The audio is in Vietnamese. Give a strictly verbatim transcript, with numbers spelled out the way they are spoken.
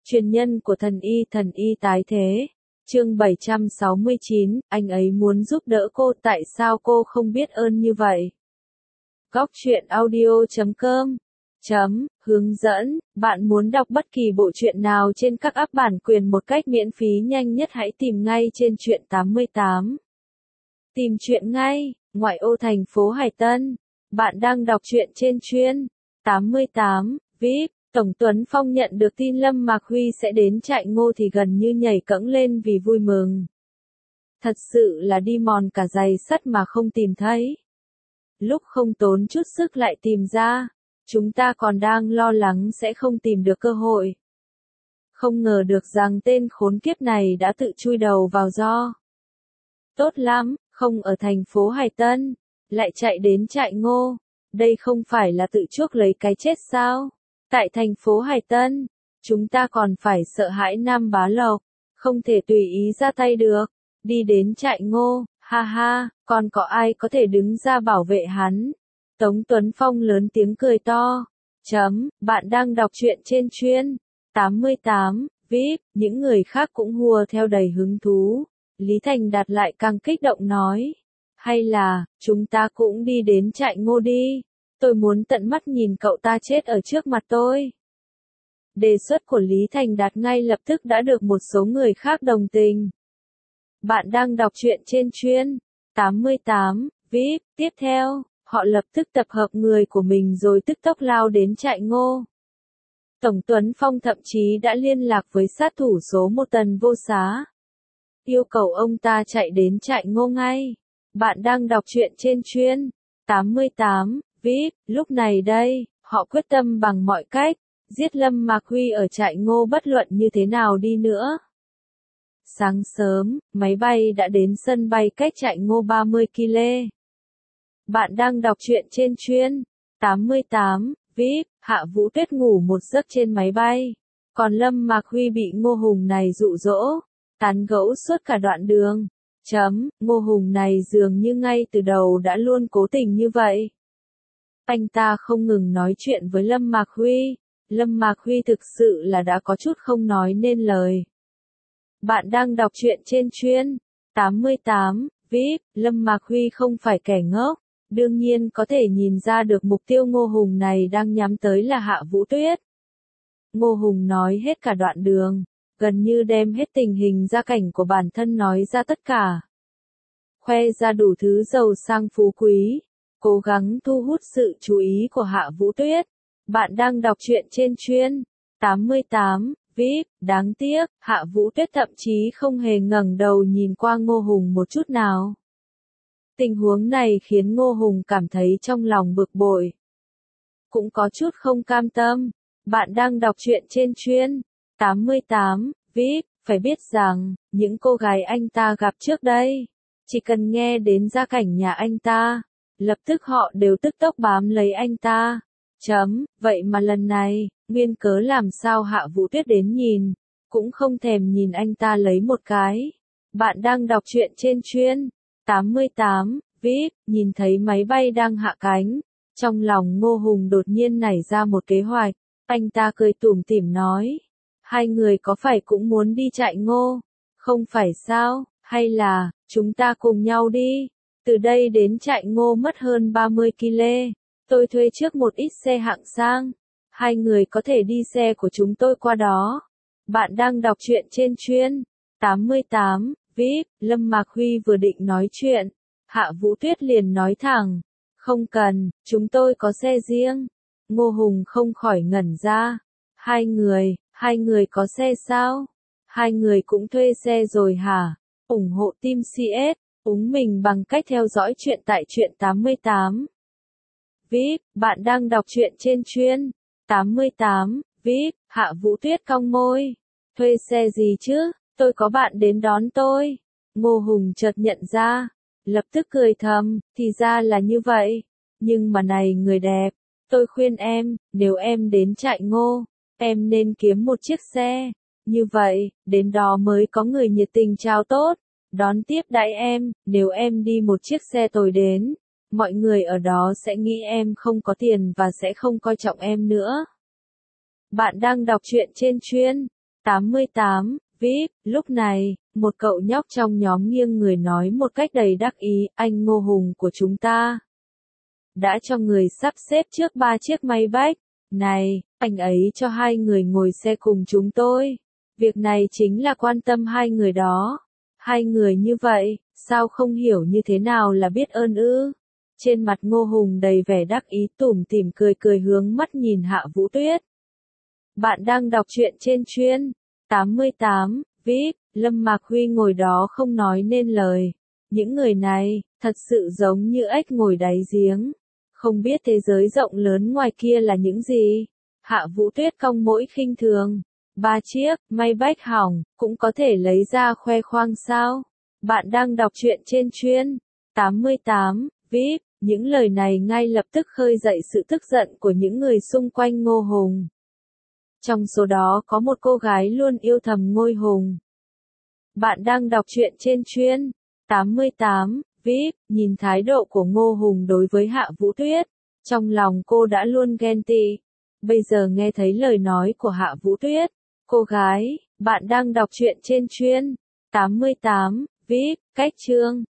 Truyền nhân của thần y thần y tái thế. Chương bảy trăm sáu mươi chín, anh ấy muốn giúp đỡ cô, tại sao cô không biết ơn như vậy? Góc truyện audio chấm com chấm hướng dẫn, bạn muốn đọc bất kỳ bộ truyện nào trên các app bản quyền một cách miễn phí nhanh nhất hãy tìm ngay trên truyện tám mươi tám. Tìm truyện ngay, ngoại ô thành phố Hải Tân. Bạn đang đọc truyện trên chuyên tám mươi tám, vê i pê. Tổng Tuấn Phong nhận được tin Lâm Mạc Huy sẽ đến trại Ngô thì gần như nhảy cẫng lên vì vui mừng. Thật sự là đi mòn cả giày sắt mà không tìm thấy. Lúc không tốn chút sức lại tìm ra, chúng ta còn đang lo lắng sẽ không tìm được cơ hội. Không ngờ được rằng tên khốn kiếp này đã tự chui đầu vào gió. Tốt lắm, không ở thành phố Hải Tân, lại chạy đến trại Ngô. Đây không phải là tự chuốc lấy cái chết sao? Tại thành phố Hải Tân, chúng ta còn phải sợ hãi Nam Bá Lộc, không thể tùy ý ra tay được. Đi đến trại Ngô, ha ha, còn có ai có thể đứng ra bảo vệ hắn? Tống Tuấn Phong lớn tiếng cười to. Chấm, bạn đang đọc truyện trên chuyên tám mươi tám, vê i pê, những người khác cũng hùa theo đầy hứng thú. Lý Thành Đạt lại càng kích động nói. Hay là, chúng ta cũng đi đến trại Ngô đi. Tôi muốn tận mắt nhìn cậu ta chết ở trước mặt tôi. Đề xuất của Lý Thành Đạt ngay lập tức đã được một số người khác đồng tình. Bạn đang đọc truyện trên chuyên tám mươi tám, vê i pê. Tiếp theo, họ lập tức tập hợp người của mình rồi tức tốc lao đến trại Ngô. Tổng Tuấn Phong thậm chí đã liên lạc với sát thủ số một Tần Vô Xá. Yêu cầu ông ta chạy đến trại Ngô ngay. Bạn đang đọc truyện trên chuyên tám mươi tám, vê i pê. Lúc này đây, họ quyết tâm bằng mọi cách, giết Lâm Mạc Huy ở trại Ngô bất luận như thế nào đi nữa. Sáng sớm, máy bay đã đến sân bay cách trại Ngô ba mươi ki lô mét. Bạn đang đọc truyện trên chuyên tám mươi tám, vê i pê. Hạ Vũ Tuyết ngủ một giấc trên máy bay. Còn Lâm Mạc Huy bị Ngô Hùng này dụ dỗ, tán gẫu suốt cả đoạn đường. Chấm, Ngô Hùng này dường như ngay từ đầu đã luôn cố tình như vậy. Anh ta không ngừng nói chuyện với Lâm Mạc Huy. Lâm Mạc Huy thực sự là đã có chút không nói nên lời. Bạn đang đọc truyện trên chuyên tám mươi tám, vê i pê. Lâm Mạc Huy không phải kẻ ngốc. Đương nhiên có thể nhìn ra được mục tiêu Ngô Hùng này đang nhắm tới là Hạ Vũ Tuyết. Ngô Hùng nói hết cả đoạn đường, gần như đem hết tình hình gia cảnh của bản thân nói ra tất cả. Khoe ra đủ thứ giàu sang phú quý, cố gắng thu hút sự chú ý của Hạ Vũ Tuyết. Bạn đang đọc truyện trên chuyên tám mươi tám, vê i pê. Đáng tiếc, Hạ Vũ Tuyết thậm chí không hề ngẩng đầu nhìn qua Ngô Hùng một chút nào. Tình huống này khiến Ngô Hùng cảm thấy trong lòng bực bội. Cũng có chút không cam tâm. Bạn đang đọc truyện trên chuyên tám mươi tám, vê i pê. Phải biết rằng, những cô gái anh ta gặp trước đây, chỉ cần nghe đến gia cảnh nhà anh ta, lập tức họ đều tức tốc bám lấy anh ta. Chấm, vậy mà lần này, nguyên cớ làm sao Hạ Vũ Tuyết đến nhìn, cũng không thèm nhìn anh ta lấy một cái. Bạn đang đọc truyện trên chuyên tám mươi tám, vê i pê. Nhìn thấy máy bay đang hạ cánh, trong lòng Ngô Hùng đột nhiên nảy ra một kế hoạch. Anh ta cười tủm tỉm nói. Hai người có phải cũng muốn đi trại Ngô? Không phải sao, hay là, chúng ta cùng nhau đi. Từ đây đến trại Ngô mất hơn ba mươi ki lô mét. Tôi thuê trước một ít xe hạng sang. Hai người có thể đi xe của chúng tôi qua đó. Bạn đang đọc truyện trên chuyên tám mươi tám, vê i pê. Lâm Mạc Huy vừa định nói chuyện, Hạ Vũ Tuyết liền nói thẳng. Không cần, chúng tôi có xe riêng. Ngô Hùng không khỏi ngẩn ra. Hai người, hai người có xe sao? Hai người cũng thuê xe rồi hả? ủng hộ team xê ét, úng mình bằng cách theo dõi chuyện tại truyện tám mươi tám. vê i pê, bạn đang đọc truyện trên chuyên tám mươi tám, vê i pê. Hạ Vũ Tuyết cong môi. Thuê xe gì chứ? Tôi có bạn đến đón tôi. Ngô Hùng chợt nhận ra, lập tức cười thầm, thì ra là như vậy. Nhưng mà này người đẹp, tôi khuyên em, nếu em đến trại Ngô, em nên kiếm một chiếc xe. Như vậy, đến đó mới có người nhiệt tình chào tốt, đón tiếp đãi em. Nếu em đi một chiếc xe tồi đến, mọi người ở đó sẽ nghĩ em không có tiền và sẽ không coi trọng em nữa. Bạn đang đọc truyện trên chuyên tám mươi tám, vê i pê, lúc này, một cậu nhóc trong nhóm nghiêng người nói một cách đầy đắc ý, anh Ngô Hùng của chúng ta đã cho người sắp xếp trước ba chiếc Maybach. Này, anh ấy cho hai người ngồi xe cùng chúng tôi. Việc này chính là quan tâm hai người đó. Hai người như vậy, sao không hiểu như thế nào là biết ơn ư? Trên mặt Ngô Hùng đầy vẻ đắc ý tủm tỉm cười cười hướng mắt nhìn Hạ Vũ Tuyết. Bạn đang đọc truyện trên chuyên tám mươi tám, vê i pê, Lâm Mạc Huy ngồi đó không nói nên lời. Những người này, thật sự giống như ếch ngồi đáy giếng. Không biết thế giới rộng lớn ngoài kia là những gì. Hạ Vũ Tuyết cong mũi khinh thường. Ba chiếc, Maybach hỏng, cũng có thể lấy ra khoe khoang sao? Bạn đang đọc truyện trên chuyên tám mươi tám, vê i pê. Những lời này ngay lập tức khơi dậy sự tức giận của những người xung quanh Ngô Hùng. Trong số đó có một cô gái luôn yêu thầm Ngô Hùng. Bạn đang đọc truyện trên chuyên tám mươi tám, vê i pê. Nhìn thái độ của Ngô Hùng đối với Hạ Vũ Tuyết, trong lòng cô đã luôn ghen tị. Bây giờ nghe thấy lời nói của Hạ Vũ Tuyết, cô gái, bạn đang đọc truyện trên chuyên tám mươi tám, vê i pê, cách chương